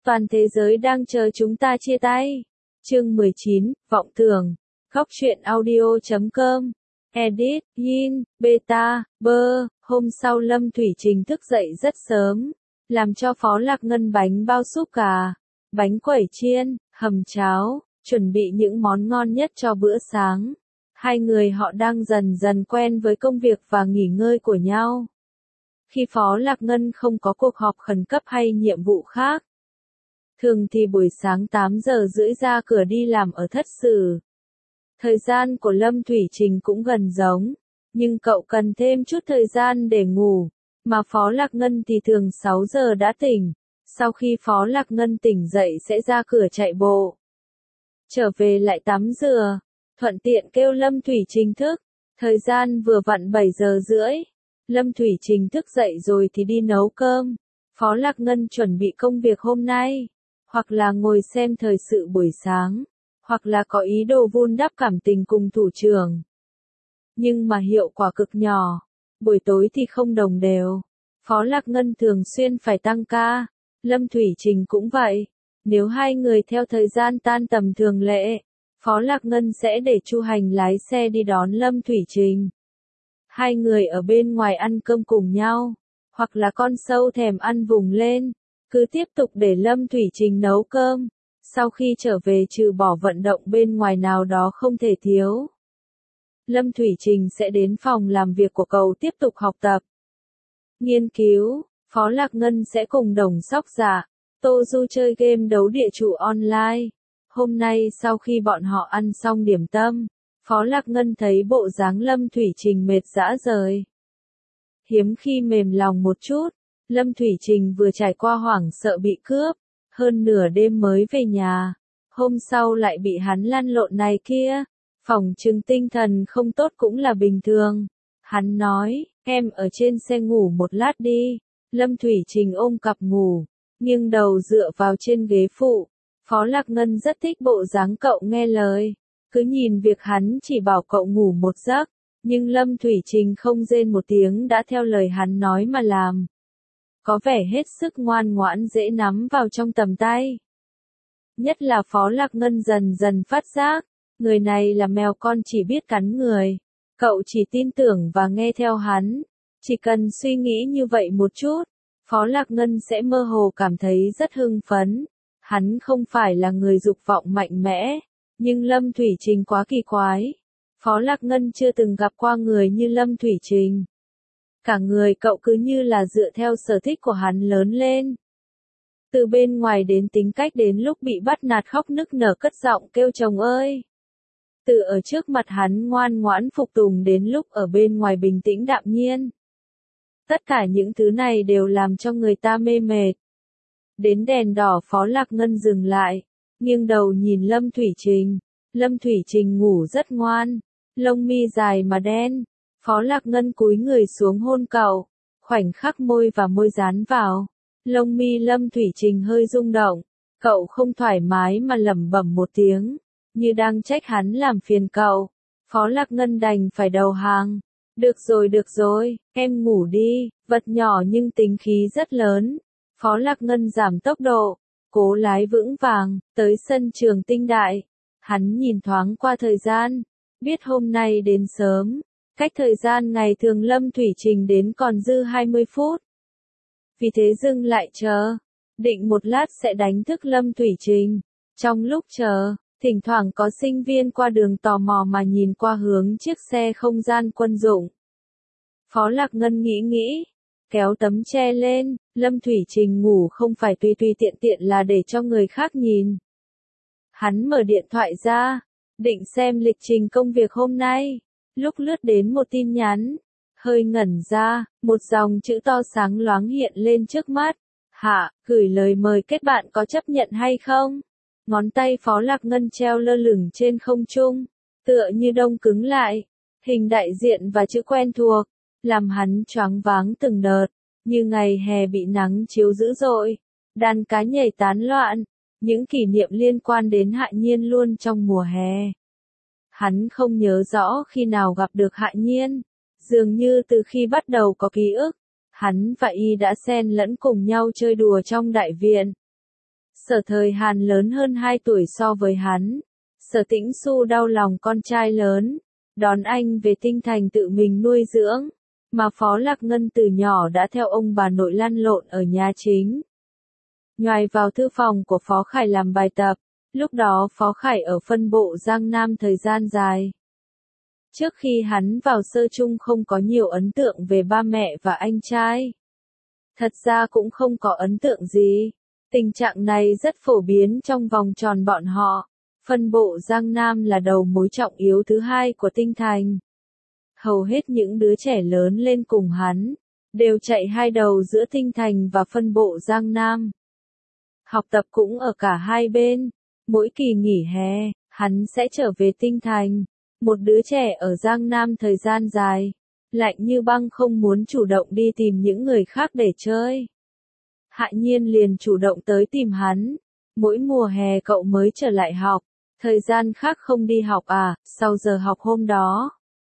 Toàn thế giới đang chờ chúng ta chia tay. Chương 19, Vọng tưởng. Góc truyện audio.com. Edit, Yin, Beta, Bơ. Hôm sau Lâm Thủy Trình thức dậy rất sớm, làm cho Phó Lạc Ngân bánh bao súp gà, bánh quẩy chiên, hầm cháo, chuẩn bị những món ngon nhất cho bữa sáng. Hai người họ đang dần dần quen với công việc và nghỉ ngơi của nhau. Khi Phó Lạc Ngân không có cuộc họp khẩn cấp hay nhiệm vụ khác, thường thì buổi sáng 8 giờ rưỡi ra cửa đi làm ở Thất Sử. Thời gian của Lâm Thủy Trình cũng gần giống, nhưng cậu cần thêm chút thời gian để ngủ, mà Phó Lạc Ngân thì thường 6 giờ đã tỉnh. Sau khi Phó Lạc Ngân tỉnh dậy sẽ ra cửa chạy bộ, trở về lại tắm rửa, thuận tiện kêu Lâm Thủy Trình thức. Thời gian vừa vặn 7 giờ rưỡi. Lâm Thủy Trình thức dậy rồi thì đi nấu cơm. Phó Lạc Ngân chuẩn bị công việc hôm nay, hoặc là ngồi xem thời sự buổi sáng, hoặc là có ý đồ vun đắp cảm tình cùng thủ trưởng. Nhưng mà hiệu quả cực nhỏ, buổi tối thì không đồng đều. Phó Lạc Ngân thường xuyên phải tăng ca, Lâm Thủy Trình cũng vậy. Nếu hai người theo thời gian tan tầm thường lệ, Phó Lạc Ngân sẽ để Chu Hành lái xe đi đón Lâm Thủy Trình. Hai người ở bên ngoài ăn cơm cùng nhau, hoặc là con sâu thèm ăn vùng lên, cứ tiếp tục để Lâm Thủy Trình nấu cơm. Sau khi trở về trừ bỏ vận động bên ngoài nào đó không thể thiếu, Lâm Thủy Trình sẽ đến phòng làm việc của cậu tiếp tục học tập, nghiên cứu. Phó Lạc Ngân sẽ cùng Đồng Sóc Dạ, Tô Du chơi game đấu địa chủ online. Hôm nay sau khi bọn họ ăn xong điểm tâm, Phó Lạc Ngân thấy bộ dáng Lâm Thủy Trình mệt rã rời. Hiếm khi mềm lòng một chút, Lâm Thủy Trình vừa trải qua hoảng sợ bị cướp, hơn nửa đêm mới về nhà, hôm sau lại bị hắn lăn lộn này kia, phỏng chừng tinh thần không tốt cũng là bình thường. Hắn nói, em ở trên xe ngủ một lát đi. Lâm Thủy Trình ôm cặp ngủ, nghiêng đầu dựa vào trên ghế phụ. Phó Lạc Ngân rất thích bộ dáng cậu nghe lời, cứ nhìn việc hắn chỉ bảo cậu ngủ một giấc, nhưng Lâm Thủy Trình không rên một tiếng đã theo lời hắn nói mà làm. Có vẻ hết sức ngoan ngoãn dễ nắm vào trong tầm tay. Nhất là Phó Lạc Ngân dần dần phát giác, người này là mèo con chỉ biết cắn người. Cậu chỉ tin tưởng và nghe theo hắn. Chỉ cần suy nghĩ như vậy một chút, Phó Lạc Ngân sẽ mơ hồ cảm thấy rất hưng phấn. Hắn không phải là người dục vọng mạnh mẽ, nhưng Lâm Thủy Trình quá kỳ quái. Phó Lạc Ngân chưa từng gặp qua người như Lâm Thủy Trình. Cả người cậu cứ như là dựa theo sở thích của hắn lớn lên. Từ bên ngoài đến tính cách đến lúc bị bắt nạt khóc nức nở cất giọng kêu chồng ơi. Từ ở trước mặt hắn ngoan ngoãn phục tùng đến lúc ở bên ngoài bình tĩnh đạm nhiên. Tất cả những thứ này đều làm cho người ta mê mệt. Đến đèn đỏ Phó Lạc Ngân dừng lại, nghiêng đầu nhìn Lâm Thủy Trình. Lâm Thủy Trình ngủ rất ngoan, lông mi dài mà đen. Phó Lạc Ngân cúi người xuống hôn cậu, khoảnh khắc môi và môi dán vào. Lông mi Lâm Thủy Trình hơi rung động, cậu không thoải mái mà lẩm bẩm một tiếng, như đang trách hắn làm phiền cậu. Phó Lạc Ngân đành phải đầu hàng. Được rồi, em ngủ đi. Vật nhỏ nhưng tính khí rất lớn. Phó Lạc Ngân giảm tốc độ, cố lái vững vàng, tới sân trường Tinh Đại. Hắn nhìn thoáng qua thời gian, biết hôm nay đến sớm, cách thời gian ngày thường Lâm Thủy Trình đến còn dư 20 phút. Vì thế dừng lại chờ, định một lát sẽ đánh thức Lâm Thủy Trình. Trong lúc chờ, thỉnh thoảng có sinh viên qua đường tò mò mà nhìn qua hướng chiếc xe không gian quân dụng. Phó Lạc Ngân nghĩ, kéo tấm che lên. Lâm Thủy Trình ngủ không phải tùy tiện là để cho người khác nhìn. Hắn mở điện thoại ra, định xem lịch trình công việc hôm nay. Lúc lướt đến một tin nhắn, hơi ngẩn ra, một dòng chữ to sáng loáng hiện lên trước mắt. Hạ, gửi lời mời kết bạn có chấp nhận hay không? Ngón tay Phó Lạc Ngân treo lơ lửng trên không trung, tựa như đông cứng lại. Hình đại diện và chữ quen thuộc, làm hắn choáng váng từng đợt, như ngày hè bị nắng chiếu dữ dội, đàn cá nhảy tán loạn, những kỷ niệm liên quan đến Hạ Nhiên luôn trong mùa hè. Hắn không nhớ rõ khi nào gặp được Hạ Nhiên, dường như từ khi bắt đầu có ký ức, hắn và y đã xen lẫn cùng nhau chơi đùa trong đại viện. Sở Thời Hàn lớn hơn 2 tuổi so với hắn. Sở Tĩnh Xu đau lòng con trai lớn, đón anh về Tinh Thành tự mình nuôi dưỡng, mà Phó Lạc Ngân từ nhỏ đã theo ông bà nội lăn lộn ở nhà chính. Nhoài vào thư phòng của Phó Khải làm bài tập, lúc đó Phó Khải ở phân bộ Giang Nam thời gian dài. Trước khi hắn vào sơ trung không có nhiều ấn tượng về ba mẹ và anh trai. Thật ra cũng không có ấn tượng gì. Tình trạng này rất phổ biến trong vòng tròn bọn họ. Phân bộ Giang Nam là đầu mối trọng yếu thứ hai của Tinh Thành. Hầu hết những đứa trẻ lớn lên cùng hắn, đều chạy hai đầu giữa Tinh Thành và phân bộ Giang Nam. Học tập cũng ở cả hai bên. Mỗi kỳ nghỉ hè, hắn sẽ trở về Tinh Thành. Một đứa trẻ ở Giang Nam thời gian dài, lạnh như băng không muốn chủ động đi tìm những người khác để chơi. Hạ Nhiên liền chủ động tới tìm hắn. Mỗi mùa hè cậu mới trở lại học, thời gian khác không đi học à, sau giờ học hôm đó.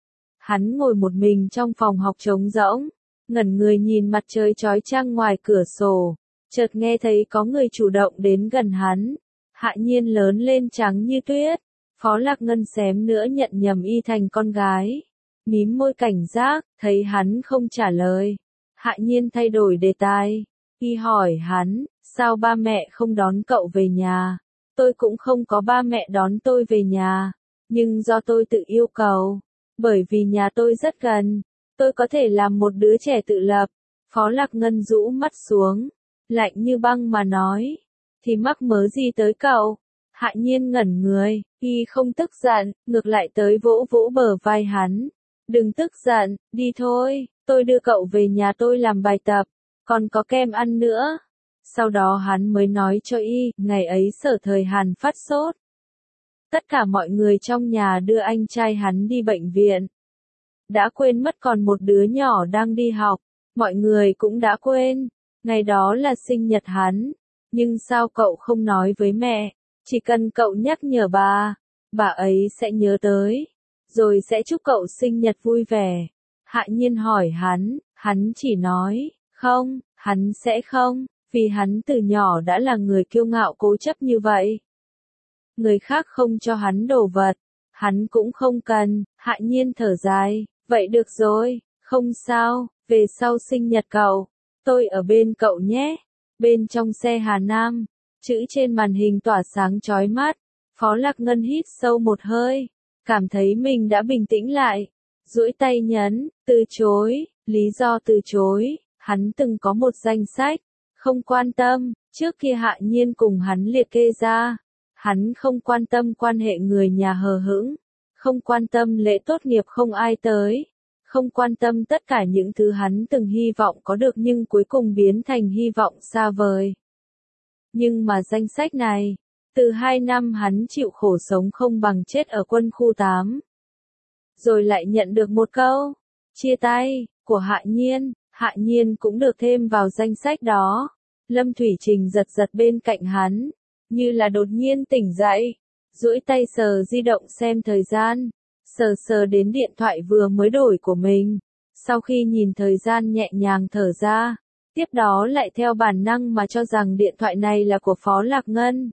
Hắn ngồi một mình trong phòng học trống rỗng, ngẩn người nhìn mặt trời chói chang ngoài cửa sổ, chợt nghe thấy có người chủ động đến gần hắn. Hạ Nhiên lớn lên trắng như tuyết, Phó Lạc Ngân xém nữa nhận nhầm y thành con gái. Mím môi cảnh giác, thấy hắn không trả lời. Hạ Nhiên thay đổi đề tài. Y hỏi hắn, sao ba mẹ không đón cậu về nhà? Tôi cũng không có ba mẹ đón tôi về nhà, nhưng do tôi tự yêu cầu. Bởi vì nhà tôi rất gần, tôi có thể làm một đứa trẻ tự lập. Phó Lạc Ngân rũ mắt xuống, lạnh như băng mà nói. Thì mắc mớ gì tới cậu? Hạ Nhiên ngẩn người, y không tức giận, ngược lại tới vỗ vỗ bờ vai hắn. Đừng tức giận, đi thôi, tôi đưa cậu về nhà tôi làm bài tập, còn có kem ăn nữa. Sau đó hắn mới nói cho y, ngày ấy Sở Thời Hàn phát sốt. Tất cả mọi người trong nhà đưa anh trai hắn đi bệnh viện. Đã quên mất còn một đứa nhỏ đang đi học, mọi người cũng đã quên. Ngày đó là sinh nhật hắn, nhưng sao cậu không nói với mẹ, chỉ cần cậu nhắc nhở bà ấy sẽ nhớ tới, rồi sẽ chúc cậu sinh nhật vui vẻ. Hạ Nhiên hỏi hắn chỉ nói, không, hắn sẽ không, vì hắn từ nhỏ đã là người kiêu ngạo cố chấp như vậy. Người khác không cho hắn đồ vật, hắn cũng không cần. Hạ Nhiên thở dài, vậy được rồi, không sao, về sau sinh nhật cậu, tôi ở bên cậu nhé. Bên trong xe Hà Nam, chữ trên màn hình tỏa sáng chói mắt. Phó Lạc Ngân hít sâu một hơi, cảm thấy mình đã bình tĩnh lại. Duỗi tay nhấn, từ chối, lý do từ chối, hắn từng có một danh sách, không quan tâm, trước kia Hạ Nhiên cùng hắn liệt kê ra. Hắn không quan tâm quan hệ người nhà hờ hững, không quan tâm lễ tốt nghiệp không ai tới, không quan tâm tất cả những thứ hắn từng hy vọng có được nhưng cuối cùng biến thành hy vọng xa vời. Nhưng mà danh sách này, từ 2 năm hắn chịu khổ sống không bằng chết ở quân khu 8. Rồi lại nhận được một câu, chia tay, của Hạ Nhiên cũng được thêm vào danh sách đó. Lâm Thủy Trình giật giật bên cạnh hắn, như là đột nhiên tỉnh dậy, duỗi tay sờ di động xem thời gian, sờ đến điện thoại vừa mới đổi của mình. Sau khi nhìn thời gian nhẹ nhàng thở ra, tiếp đó lại theo bản năng mà cho rằng điện thoại này là của Phó Lạc Ngân.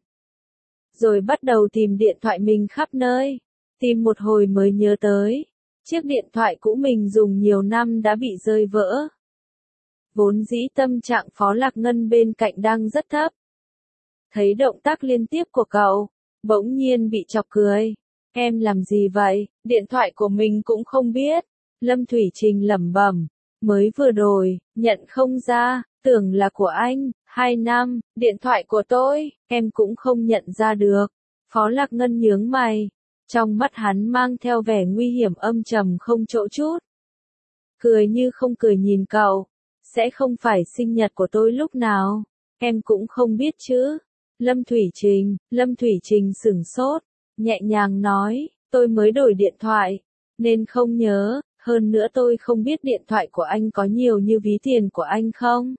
Rồi bắt đầu tìm điện thoại mình khắp nơi, tìm một hồi mới nhớ tới, chiếc điện thoại cũ mình dùng nhiều năm đã bị rơi vỡ. Vốn dĩ tâm trạng Phó Lạc Ngân bên cạnh đang rất thấp. Thấy động tác liên tiếp của cậu, bỗng nhiên bị chọc cười. Em làm gì vậy, điện thoại của mình cũng không biết. Lâm Thủy Trình lẩm bẩm, mới vừa đổi, nhận không ra, tưởng là của anh, 2 năm, điện thoại của tôi, em cũng không nhận ra được. Phó Lạc Ngân nhướng mày, trong mắt hắn mang theo vẻ nguy hiểm âm trầm không chỗ chút. Cười như không cười nhìn cậu, sẽ không phải sinh nhật của tôi lúc nào, em cũng không biết chứ. Lâm Thủy Trình sửng sốt, nhẹ nhàng nói, tôi mới đổi điện thoại, nên không nhớ, hơn nữa tôi không biết điện thoại của anh có nhiều như ví tiền của anh không.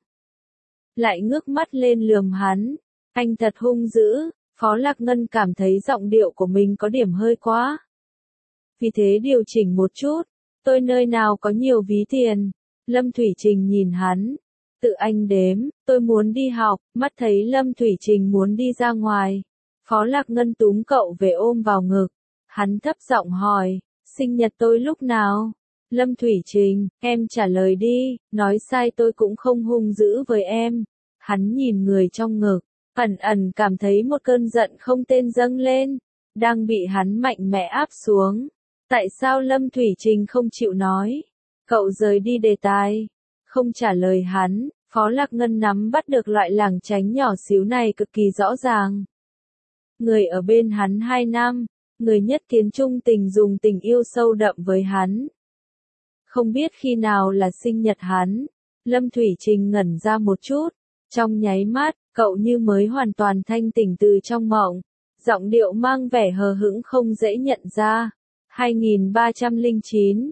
Lại ngước mắt lên lườm hắn, anh thật hung dữ. Phó Lạc Ngân cảm thấy giọng điệu của mình có điểm hơi quá. Vì thế điều chỉnh một chút, tôi nơi nào có nhiều ví tiền. Lâm Thủy Trình nhìn hắn, Tự anh đếm, tôi muốn đi học, mắt thấy Lâm Thủy Trình muốn đi ra ngoài. Phó Lạc Ngân túm cậu về ôm vào ngực. Hắn thấp giọng hỏi, sinh nhật tôi lúc nào? Lâm Thủy Trình, em trả lời đi, nói sai tôi cũng không hung dữ với em. Hắn nhìn người trong ngực, ẩn ẩn cảm thấy một cơn giận không tên dâng lên, đang bị hắn mạnh mẽ áp xuống. Tại sao Lâm Thủy Trình không chịu nói? Cậu rời đi đề tài, không trả lời hắn. Phó Lạc Ngân nắm bắt được loại lảng tránh nhỏ xíu này cực kỳ rõ ràng. Người ở bên hắn 2 năm, người nhất kiến trung tình dùng tình yêu sâu đậm với hắn. Không biết khi nào là sinh nhật hắn, Lâm Thủy Trình ngẩn ra một chút, trong nháy mắt, cậu như mới hoàn toàn thanh tỉnh từ trong mộng, giọng điệu mang vẻ hờ hững không dễ nhận ra. 2309,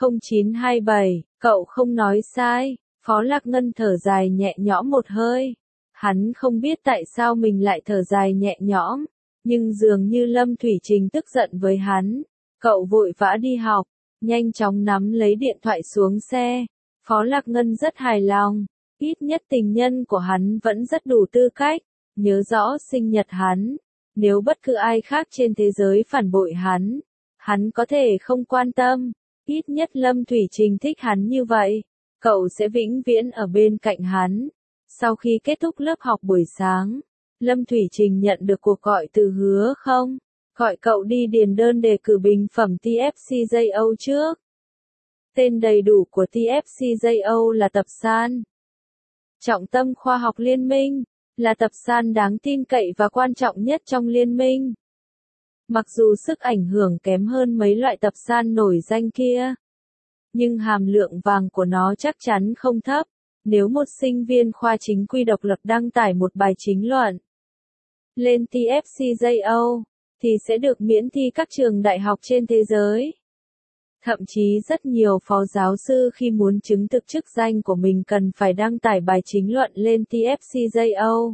0927, cậu không nói sai. Phó Lạc Ngân thở dài nhẹ nhõm một hơi. Hắn không biết tại sao mình lại thở dài nhẹ nhõm, nhưng dường như Lâm Thủy Trình tức giận với hắn. Cậu vội vã đi học, nhanh chóng nắm lấy điện thoại xuống xe. Phó Lạc Ngân rất hài lòng, ít nhất tình nhân của hắn vẫn rất đủ tư cách, nhớ rõ sinh nhật hắn. Nếu bất cứ ai khác trên thế giới phản bội hắn có thể không quan tâm, ít nhất Lâm Thủy Trình thích hắn như vậy. Cậu sẽ vĩnh viễn ở bên cạnh hắn. Sau khi kết thúc lớp học buổi sáng, Lâm Thủy Trình nhận được cuộc gọi từ Hứa Không, gọi cậu đi điền đơn đề cử bình phẩm TFCJO trước. Tên đầy đủ của TFCJO là Tập San. Trọng tâm khoa học liên minh, là tập san đáng tin cậy và quan trọng nhất trong liên minh. Mặc dù sức ảnh hưởng kém hơn mấy loại tập san nổi danh kia, nhưng hàm lượng vàng của nó chắc chắn không thấp. Nếu một sinh viên khoa chính quy độc lập đăng tải một bài chính luận lên TFCJO, thì sẽ được miễn thi các trường đại học trên thế giới. Thậm chí rất nhiều phó giáo sư khi muốn chứng thực chức danh của mình cần phải đăng tải bài chính luận lên TFCJO.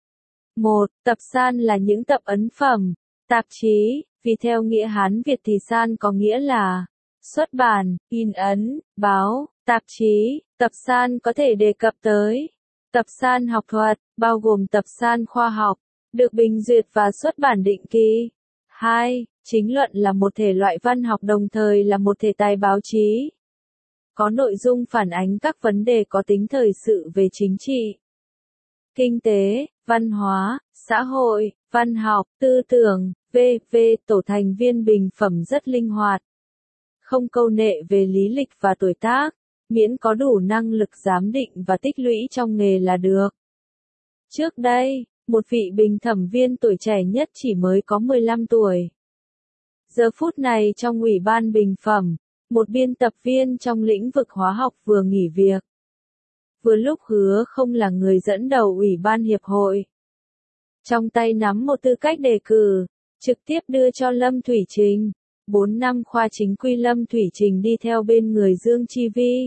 1. Tập san là những tập ấn phẩm, tạp chí, vì theo nghĩa Hán Việt thì san có nghĩa là xuất bản, in ấn, báo, tạp chí. Tập san có thể đề cập tới tập san học thuật, bao gồm tập san khoa học, được bình duyệt và xuất bản định kỳ. 2. Chính luận là một thể loại văn học đồng thời là một thể tài báo chí. Có nội dung phản ánh các vấn đề có tính thời sự về chính trị, kinh tế, văn hóa, xã hội, văn học, tư tưởng, v.v. Tổ thành viên bình phẩm rất linh hoạt. Không câu nệ về lý lịch và tuổi tác, miễn có đủ năng lực giám định và tích lũy trong nghề là được. Trước đây, một vị bình thẩm viên tuổi trẻ nhất chỉ mới có 15 tuổi. Giờ phút này trong ủy ban bình phẩm, một biên tập viên trong lĩnh vực hóa học vừa nghỉ việc. Vừa lúc Hứa Không là người dẫn đầu ủy ban hiệp hội. Trong tay nắm một tư cách đề cử, trực tiếp đưa cho Lâm Thủy Trình. 4 năm khoa chính quy Lâm Thủy Trình đi theo bên người Dương Chi Vi.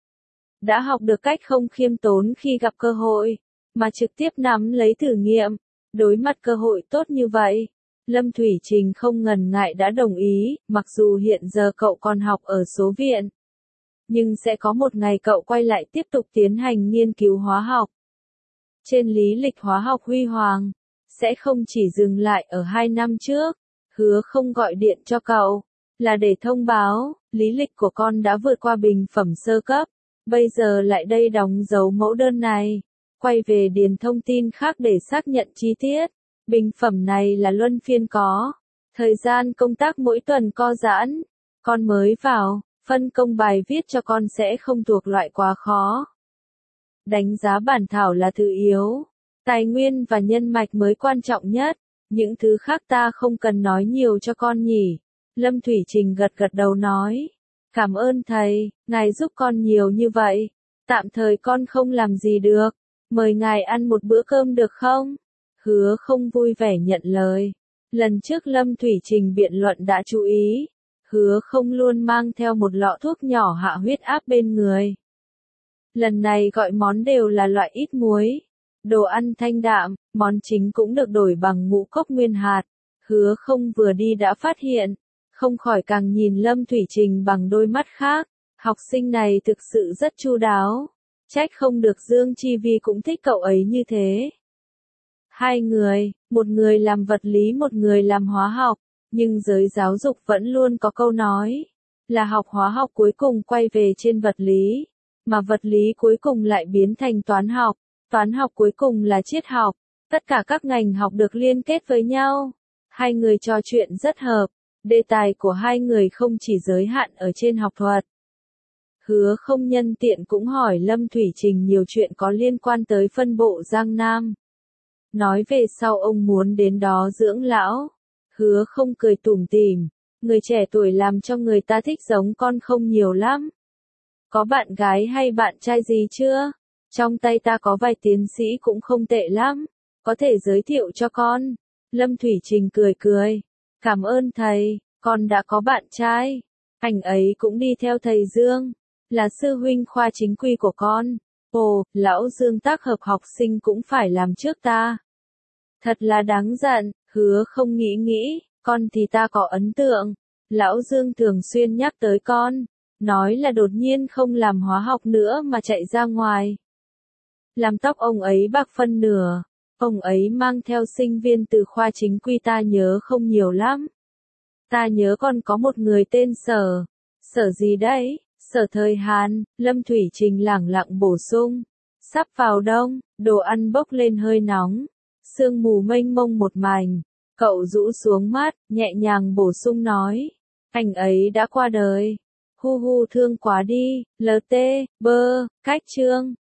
Đã học được cách không khiêm tốn khi gặp cơ hội, mà trực tiếp nắm lấy thử nghiệm. Đối mặt cơ hội tốt như vậy, Lâm Thủy Trình không ngần ngại đã đồng ý, mặc dù hiện giờ cậu còn học ở số viện. Nhưng sẽ có một ngày cậu quay lại tiếp tục tiến hành nghiên cứu hóa học. Trên lý lịch hóa học huy hoàng, sẽ không chỉ dừng lại ở 2 năm trước. Hứa Không gọi điện cho cậu, là để thông báo, lý lịch của con đã vượt qua bình phẩm sơ cấp. Bây giờ lại đây đóng dấu mẫu đơn này. Quay về điền thông tin khác để xác nhận chi tiết. Bình phẩm này là luân phiên có. Thời gian công tác mỗi tuần co giãn. Con mới vào, phân công bài viết cho con sẽ không thuộc loại quá khó. Đánh giá bản thảo là thứ yếu. Tài nguyên và nhân mạch mới quan trọng nhất. Những thứ khác ta không cần nói nhiều cho con nhỉ. Lâm Thủy Trình gật gật đầu nói. Cảm ơn thầy, ngài giúp con nhiều như vậy. Tạm thời con không làm gì được. Mời ngài ăn một bữa cơm được không? Hứa Không vui vẻ nhận lời. Lần trước Lâm Thủy Trình biện luận đã chú ý. Hứa Không luôn mang theo một lọ thuốc nhỏ hạ huyết áp bên người. Lần này gọi món đều là loại ít muối. Đồ ăn thanh đạm, món chính cũng được đổi bằng ngũ cốc nguyên hạt. Hứa Không vừa đi đã phát hiện, không khỏi càng nhìn Lâm Thủy Trình bằng đôi mắt khác. Học sinh này thực sự rất chu đáo. Trách không được Dương Chi Vi cũng thích cậu ấy như thế. Hai người, một người làm vật lý một người làm hóa học, nhưng giới giáo dục vẫn luôn có câu nói, là học hóa học cuối cùng quay về trên vật lý, mà vật lý cuối cùng lại biến thành toán học cuối cùng là triết học, tất cả các ngành học được liên kết với nhau. Hai người trò chuyện rất hợp, đề tài của hai người không chỉ giới hạn ở trên học thuật. Hứa Không nhân tiện cũng hỏi Lâm Thủy Trình nhiều chuyện có liên quan tới phân bộ Giang Nam. Nói về sau ông muốn đến đó dưỡng lão. Hứa Không cười tủm tỉm, người trẻ tuổi làm cho người ta thích giống con không nhiều lắm. Có bạn gái hay bạn trai gì chưa? Trong tay ta có vài tiến sĩ cũng không tệ lắm, có thể giới thiệu cho con. Lâm Thủy Trình cười cười, cảm ơn thầy, con đã có bạn trai. Anh ấy cũng đi theo thầy Dương, là sư huynh khoa chính quy của con. Ồ, lão Dương tác hợp học sinh cũng phải làm trước ta. Thật là đáng giận, Hứa Không nghĩ, con thì ta có ấn tượng. Lão Dương thường xuyên nhắc tới con, nói là đột nhiên không làm hóa học nữa mà chạy ra ngoài. Làm tóc ông ấy bạc phân nửa, ông ấy mang theo sinh viên từ khoa chính quy ta nhớ không nhiều lắm. Ta nhớ còn có một người tên Sở gì đấy, Sở Thời Hàn, Lâm Thủy Trình lẳng lặng bổ sung. Sắp vào đông, đồ ăn bốc lên hơi nóng, sương mù mênh mông một mảnh, cậu rũ xuống mắt, nhẹ nhàng bổ sung nói. Anh ấy đã qua đời. Hu hu thương quá đi, LT, bơ, cách chương.